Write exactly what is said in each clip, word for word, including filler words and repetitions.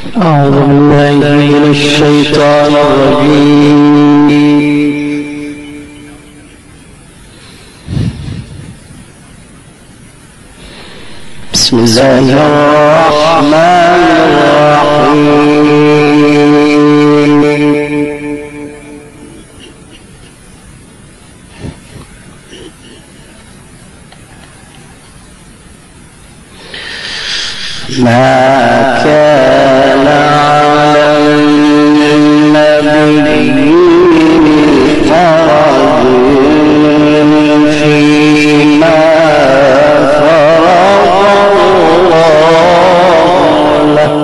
أعوذ بالله من الشيطان الرجيم. بسم الله الرحمن الرحيم. ما كان على النبي حرج فيما فرض الله له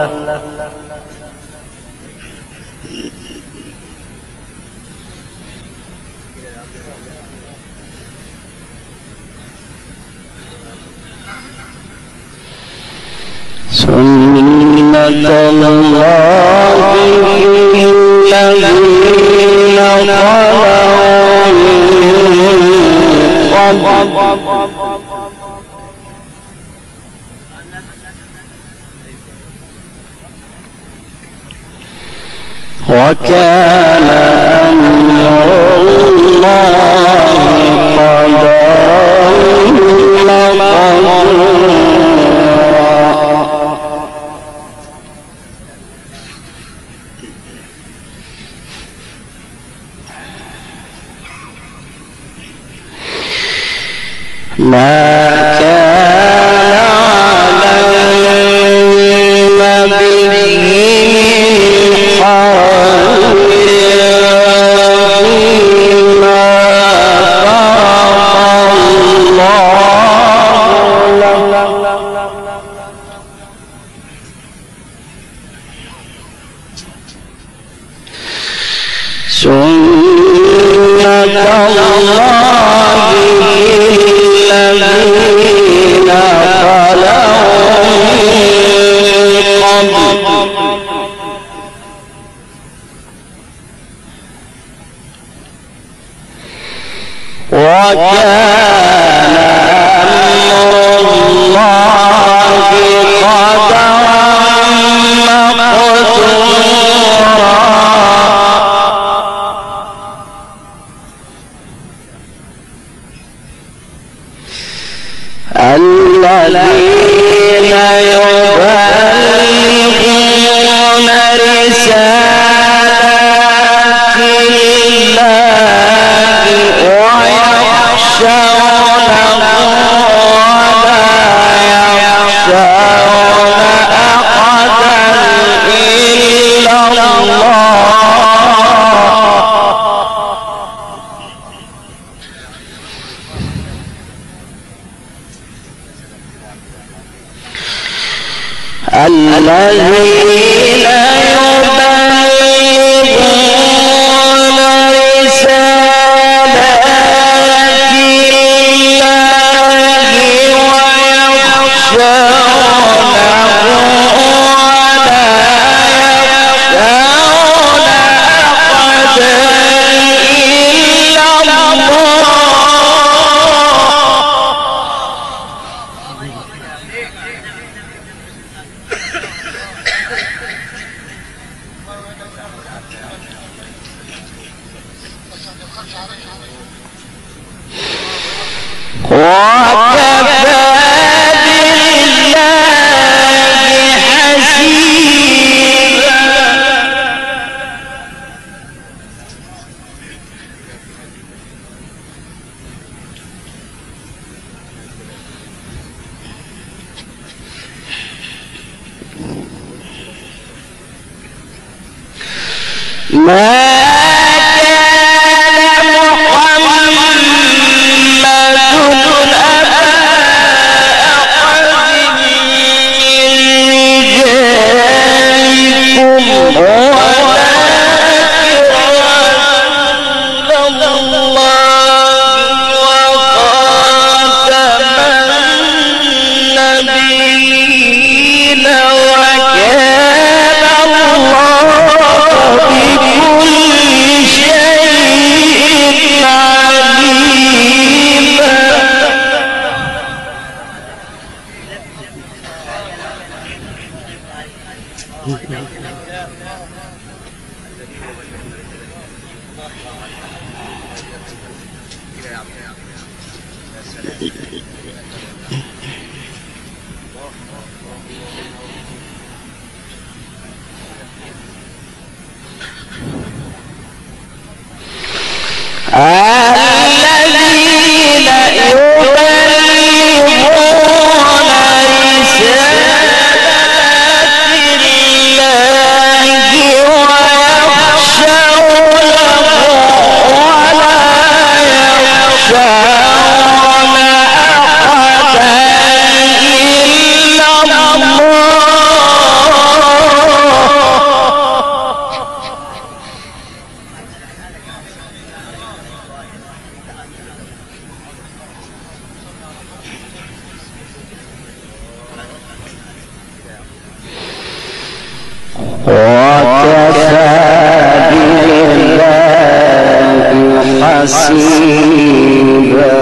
سنة الله في الذين خلوا من قبل وكان أمر الله قدرا مقدورا. ما كان على النبي حرج فيما فرض الله له سنة الله الذين خلوا من قبل وكان أمر الله قدرا مقدورا. الذين يبلغون رسالات الله ويخشونه ولا يخشون أحدا إلا الله. الذين يبلغون رسالات الله ويخشونه ولا يخشون أحدا إلا الله. وكفى بالله حسيبا. ما الذين يبلغون رسالات الله ويخشونه ولا يخشون أحدا إلا الله. وكفى بالله حسيبا.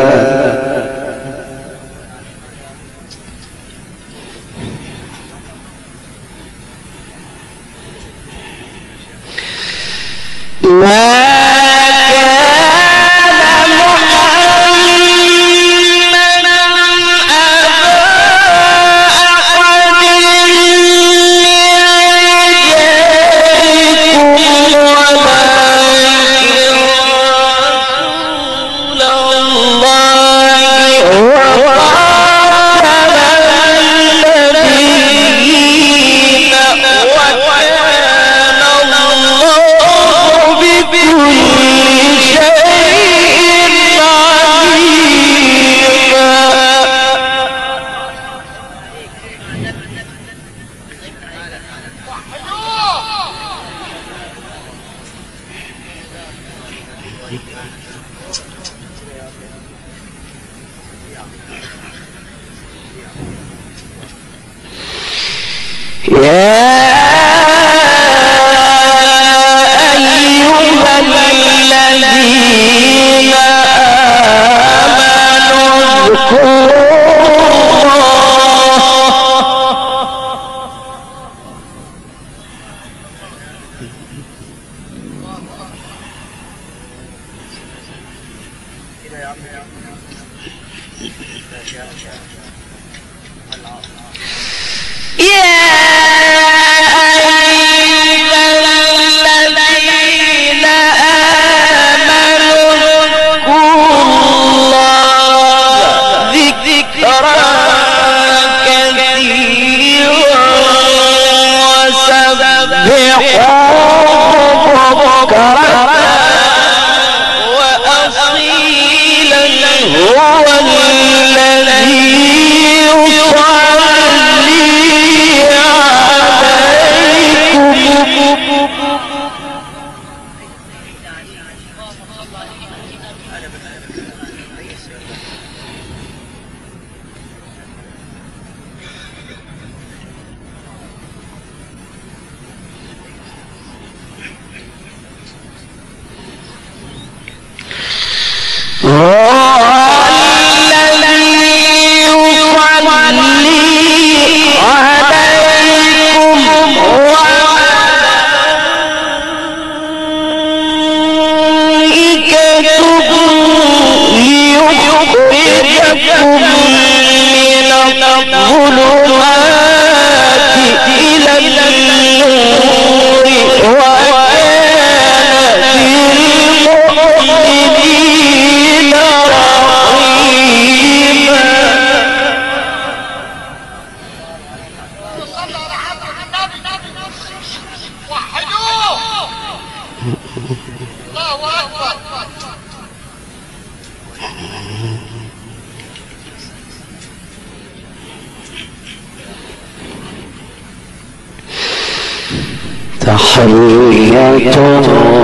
تحيتهم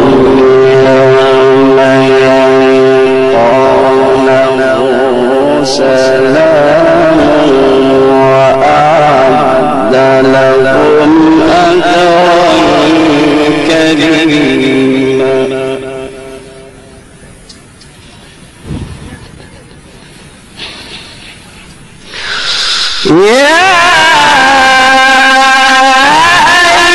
يوم يلقونه سلام وأعد لهم أجرا كريما. يا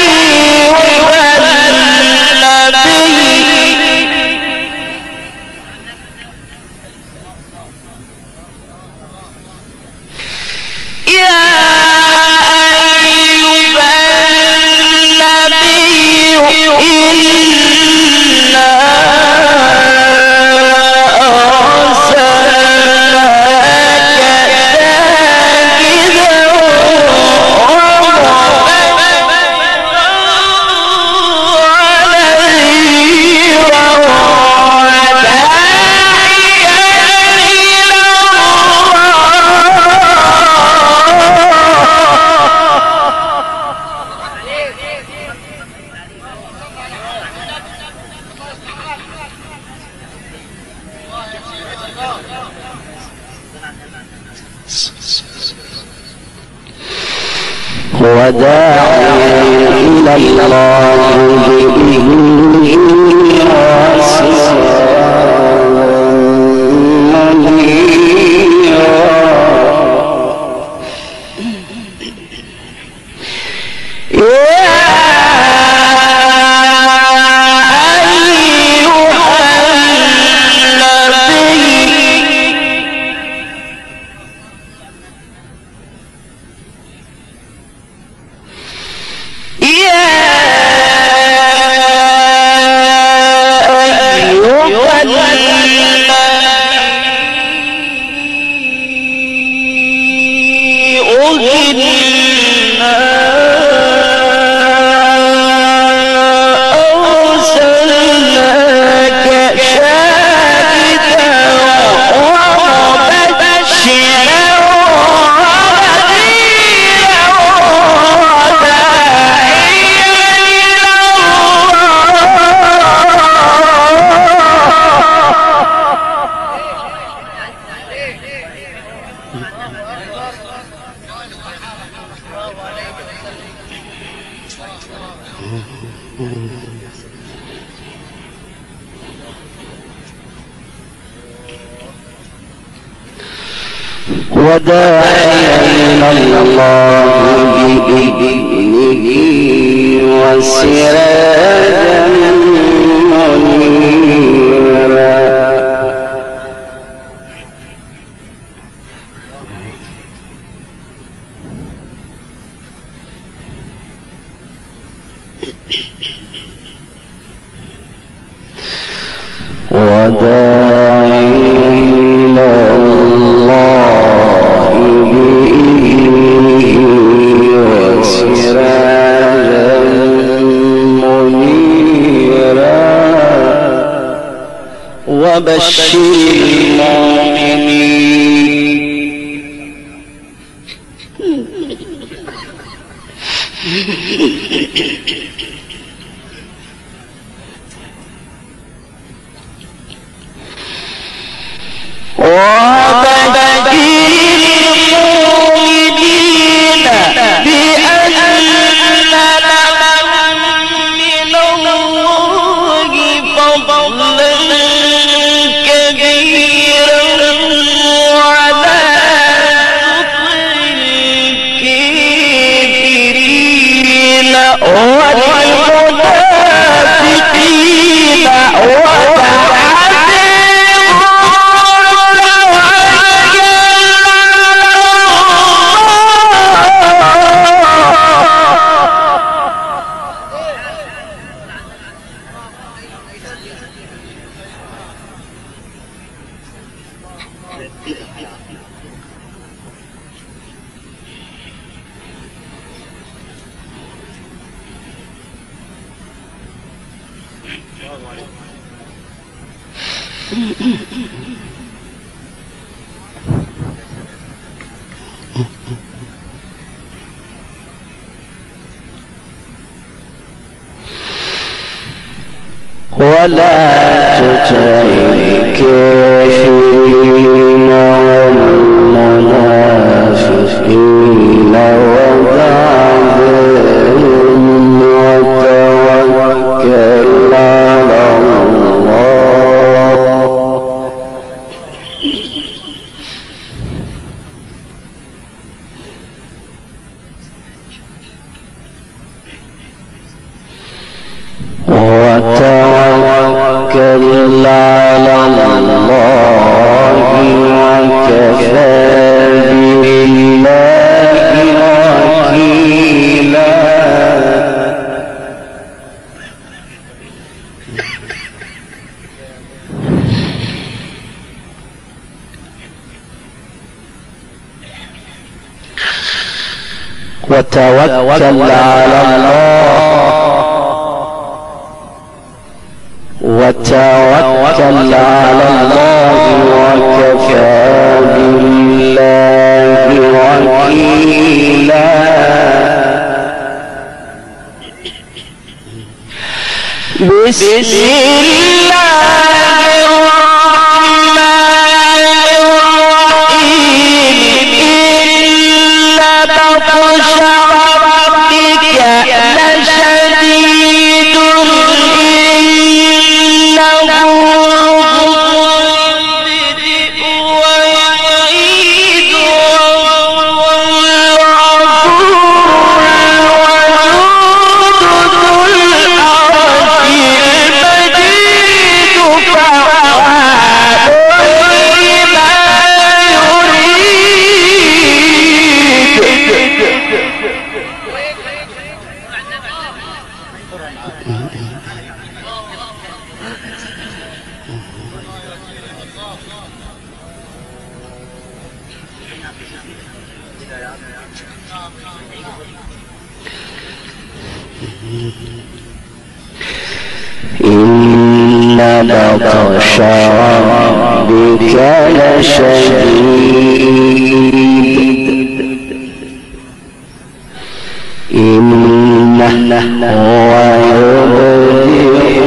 وداعيا إلى الله بإذنه وسراجا منيرا وداعيا إلى الله بإذنه وسراجا منيرا وداعيا إلى الله بإذنه وسراجا منيرا وبشر المؤمنين ولا تطع الكافرين والمنافقين ودعهم وتوكل على الله وتوكل على الله وكفى بالله وكيلا وتوكل على الله وتوكل على الله وكفى بالله وكيلا بسم الله الرحمن الرحيم إلا بطش إن بطش ربك لشديد إنه هو يبدئ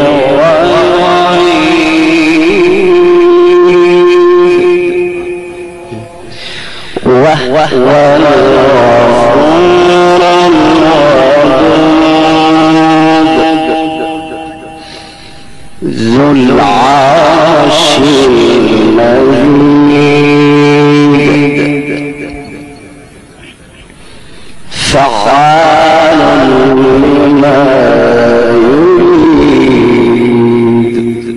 ويعيد وهو الغفور ذو العرش المجيد فعال لما يريد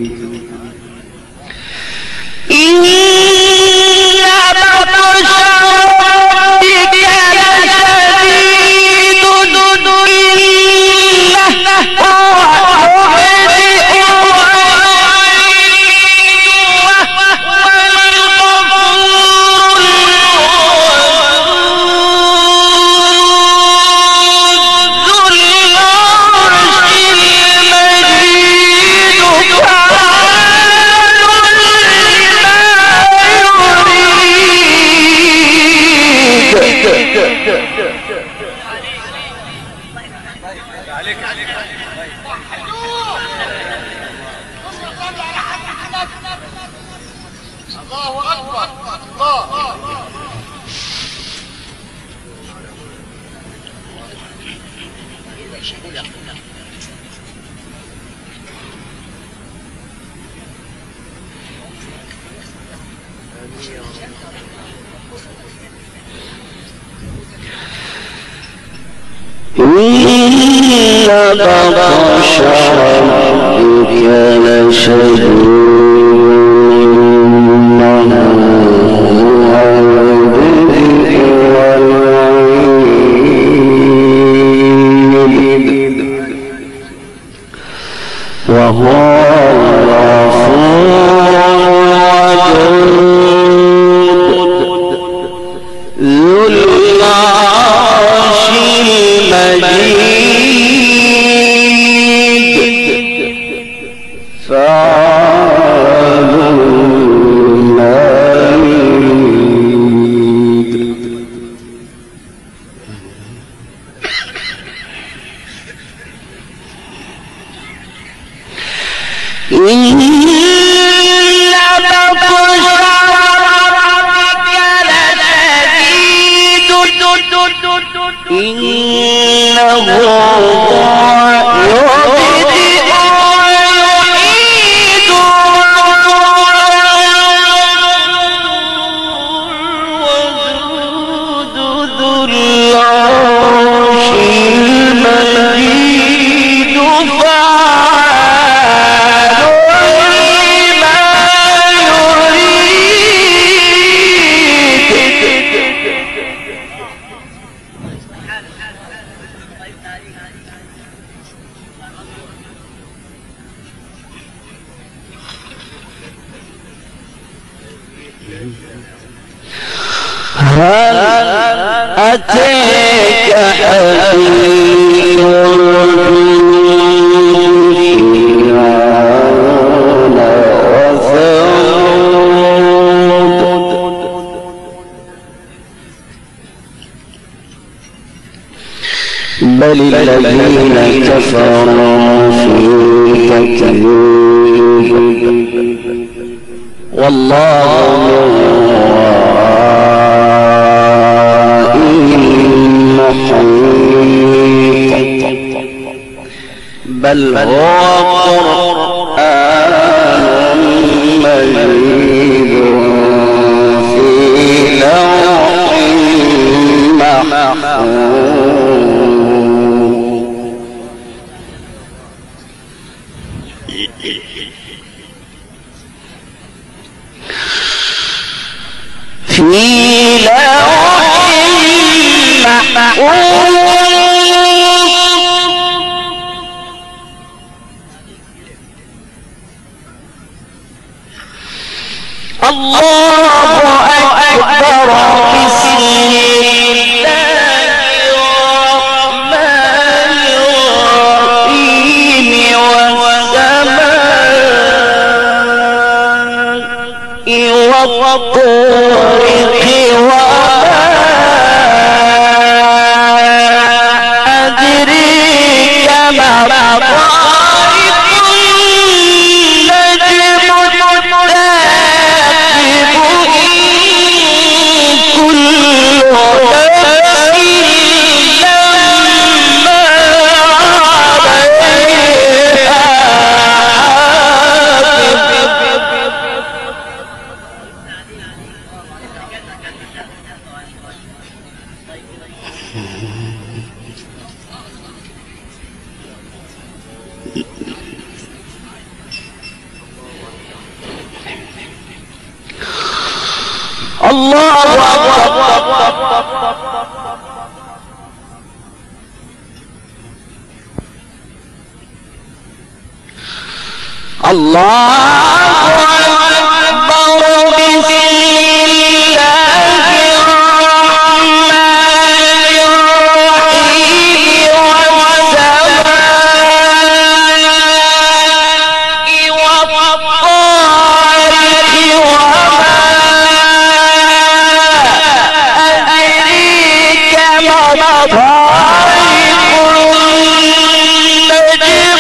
إن بطش ربك لشديد إن بطش ربك لشديد وهو الغفور ذو العرش المجيد فعال لما يريد إن بطش ربك لشديد إنه يبدئ ويعيد وجود ذو العرش المجيد فعال لما هل أتاك حديث فرعون وثمود بل الذين كفروا في تكذيب والله من بل هو قرآن مجيد في لوح محفوظ في لوح محفوظ الله أكبر بسم الله الرحمن الرحيم والسماء والطارق وما أدريك ما الطارق النجم الثاقب كل الله أكبر الله أكبر بسم الله الرحمن الرحيم والسماء والطارق وما أدريك ما الطارق النجم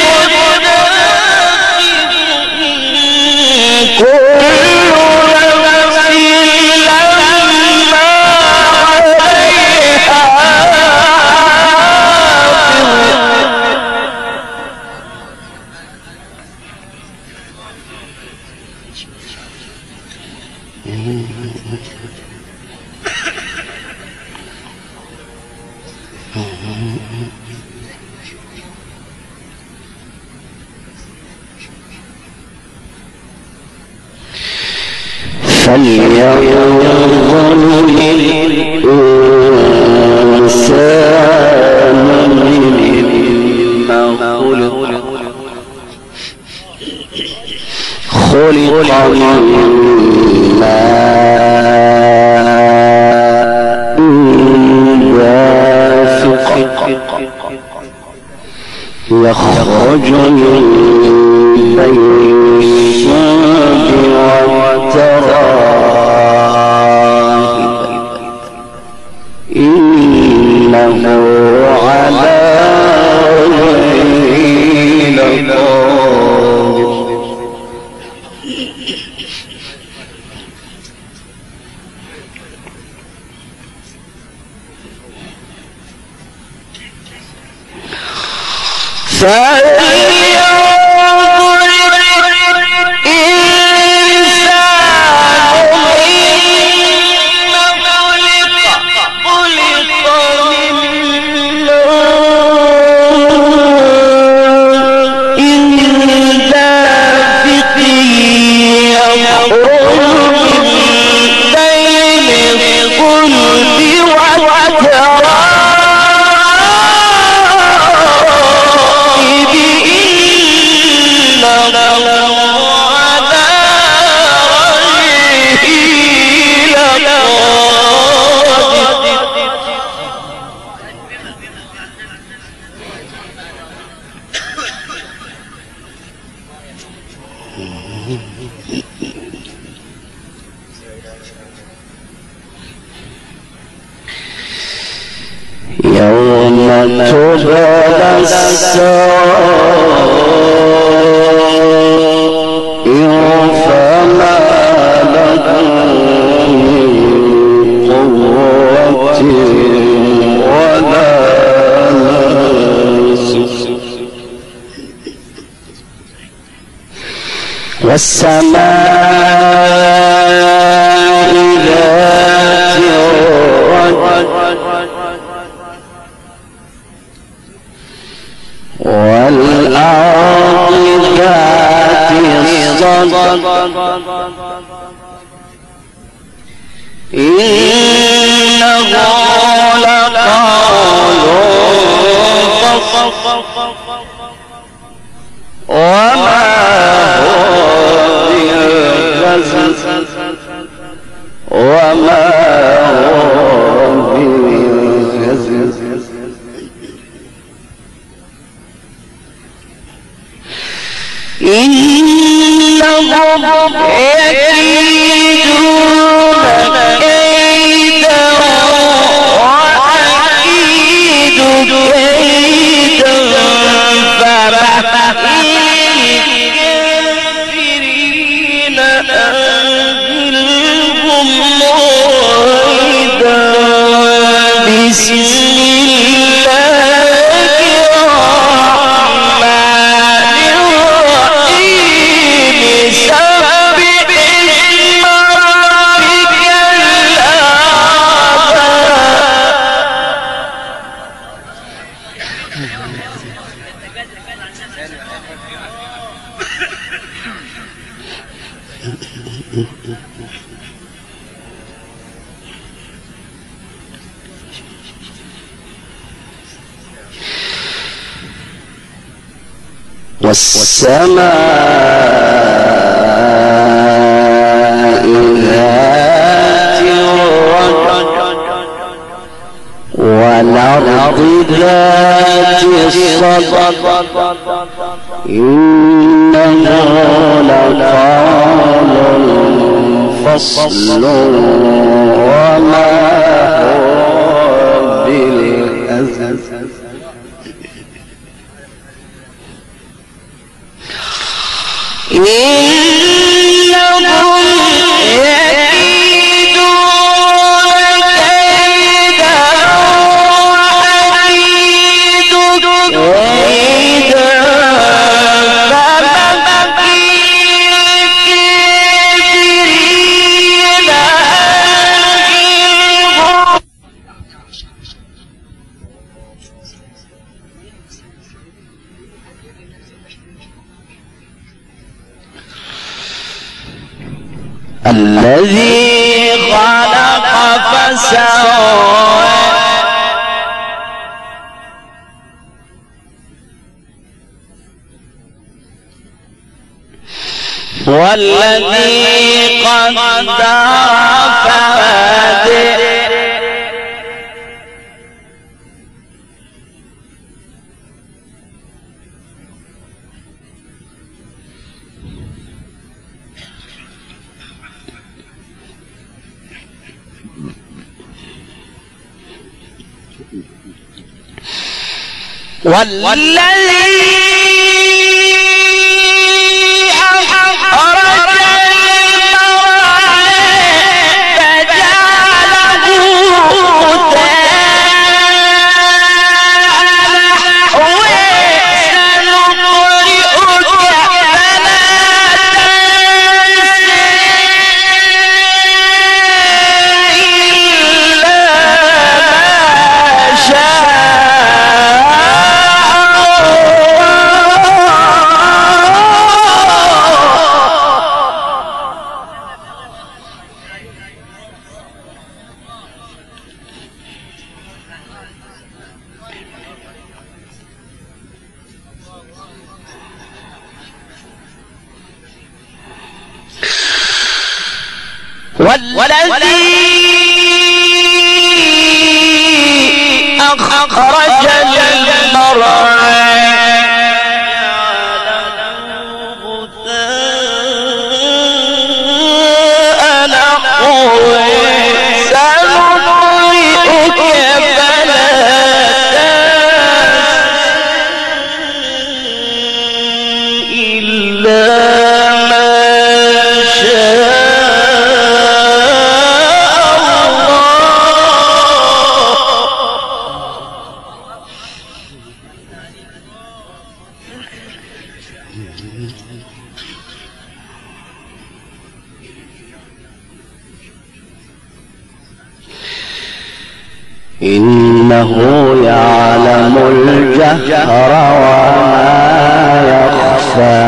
فلينظر الإنسان مما خلق خلق من ماء دافق يخرج من بين الصلب والترائب إنه على وجهه لقادر يوم تبلى السرائر فما لكم من قوة ولا ناصر والسماء ذات الرجع والأرض ذات الصدع إنه لقول فصل وما هو بالهزل وما هو بمعجز إنهم يكيدون كيدا وأكيد كيدا فمهل الكافرين أمهلهم رويدا بسم والسماء ذات الرجع والأرض ذات الصدع إنه لقول فصل وما هو بالهزل إنهم يكيدون كيدا وأكيد كيدا الذي خلق فسوى والذي قدر فهدى والذي أخرج المرعى فجعله غثاء سنقرئك فلا والذي أخرج المرعى سنقرئك فلا تنسى إلا ما شاء إنه يعلم الجهر وما يخفى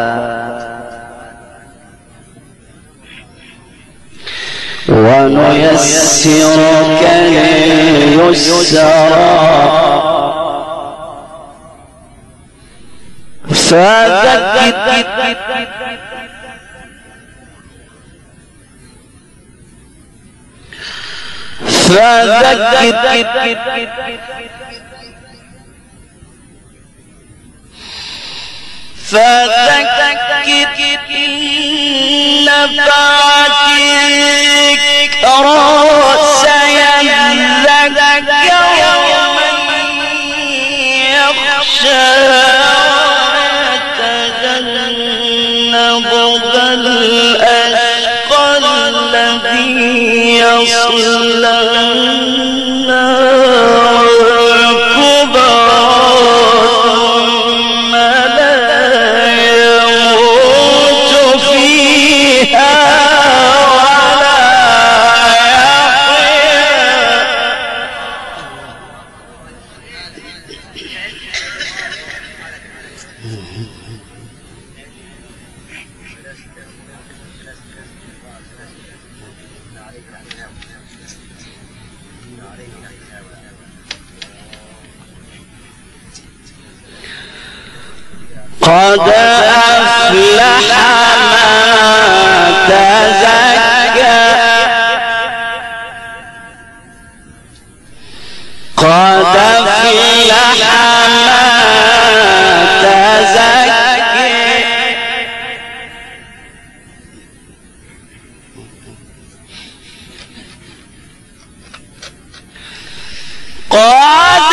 ونيسرك لليسرى فذكر فذكر فذكر إن نفعت الذكرى سيذكر من يخشى ويتجنبها الأشقى الذي يصلى النار الكبرى ثم لا يموت فيها ولا قد أفلح من تزكى قد أفلح من تزكى قد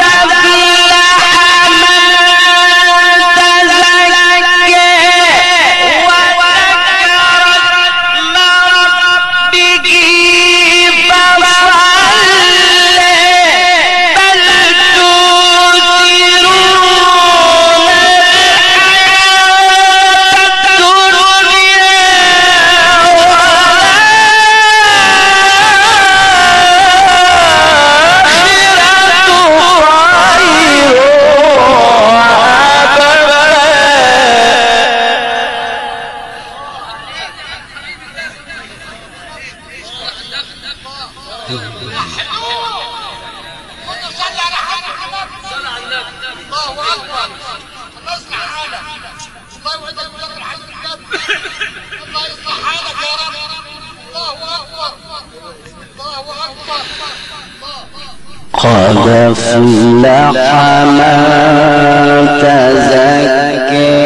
قد أفلح من تزكى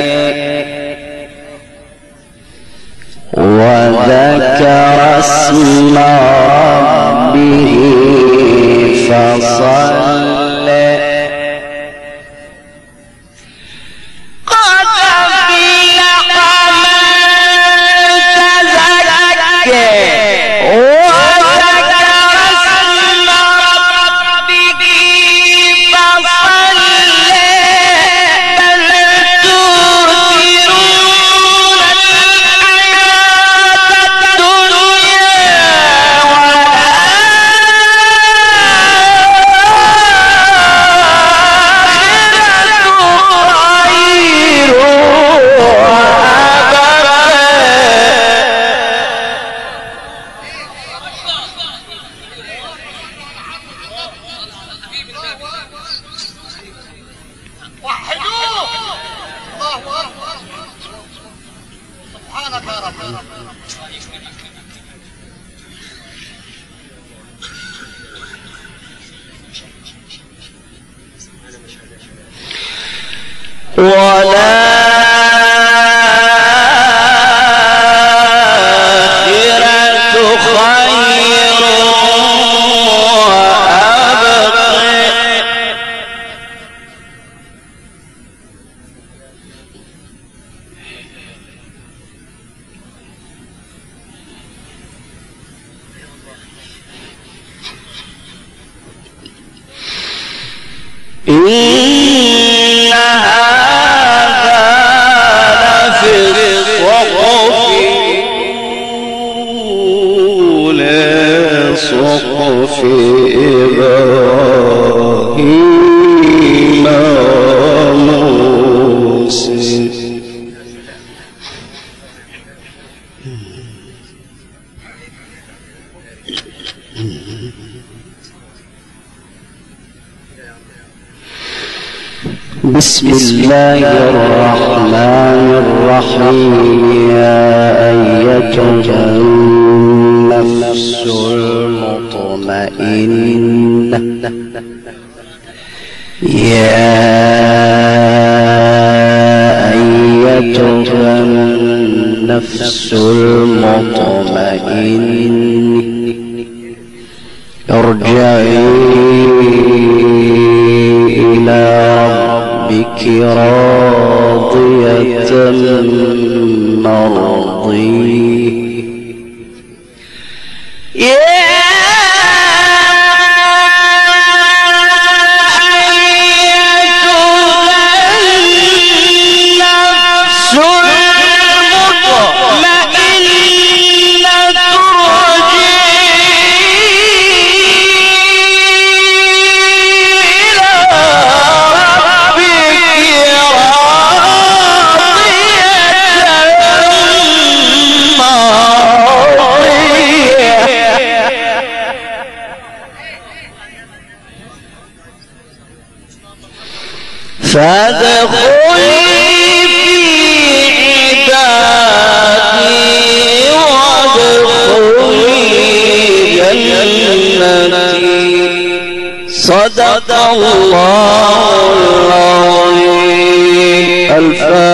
وذكر اسم ربه فصلى قد أفلح من تزكى والآخرة خير وأبقى إن هذا لفي الصحف الأولى صحف إبراهيم وموسى بسم الله الرحمن الرحيم يا أيتها النفس المطمئنة مطمئنة يا أيتها النفس المطمئنة ارجعي إلى ربك راضية مرضية فادخلي في عبادي وادخلي جنتي صدق الله العظيم. الفاتحة.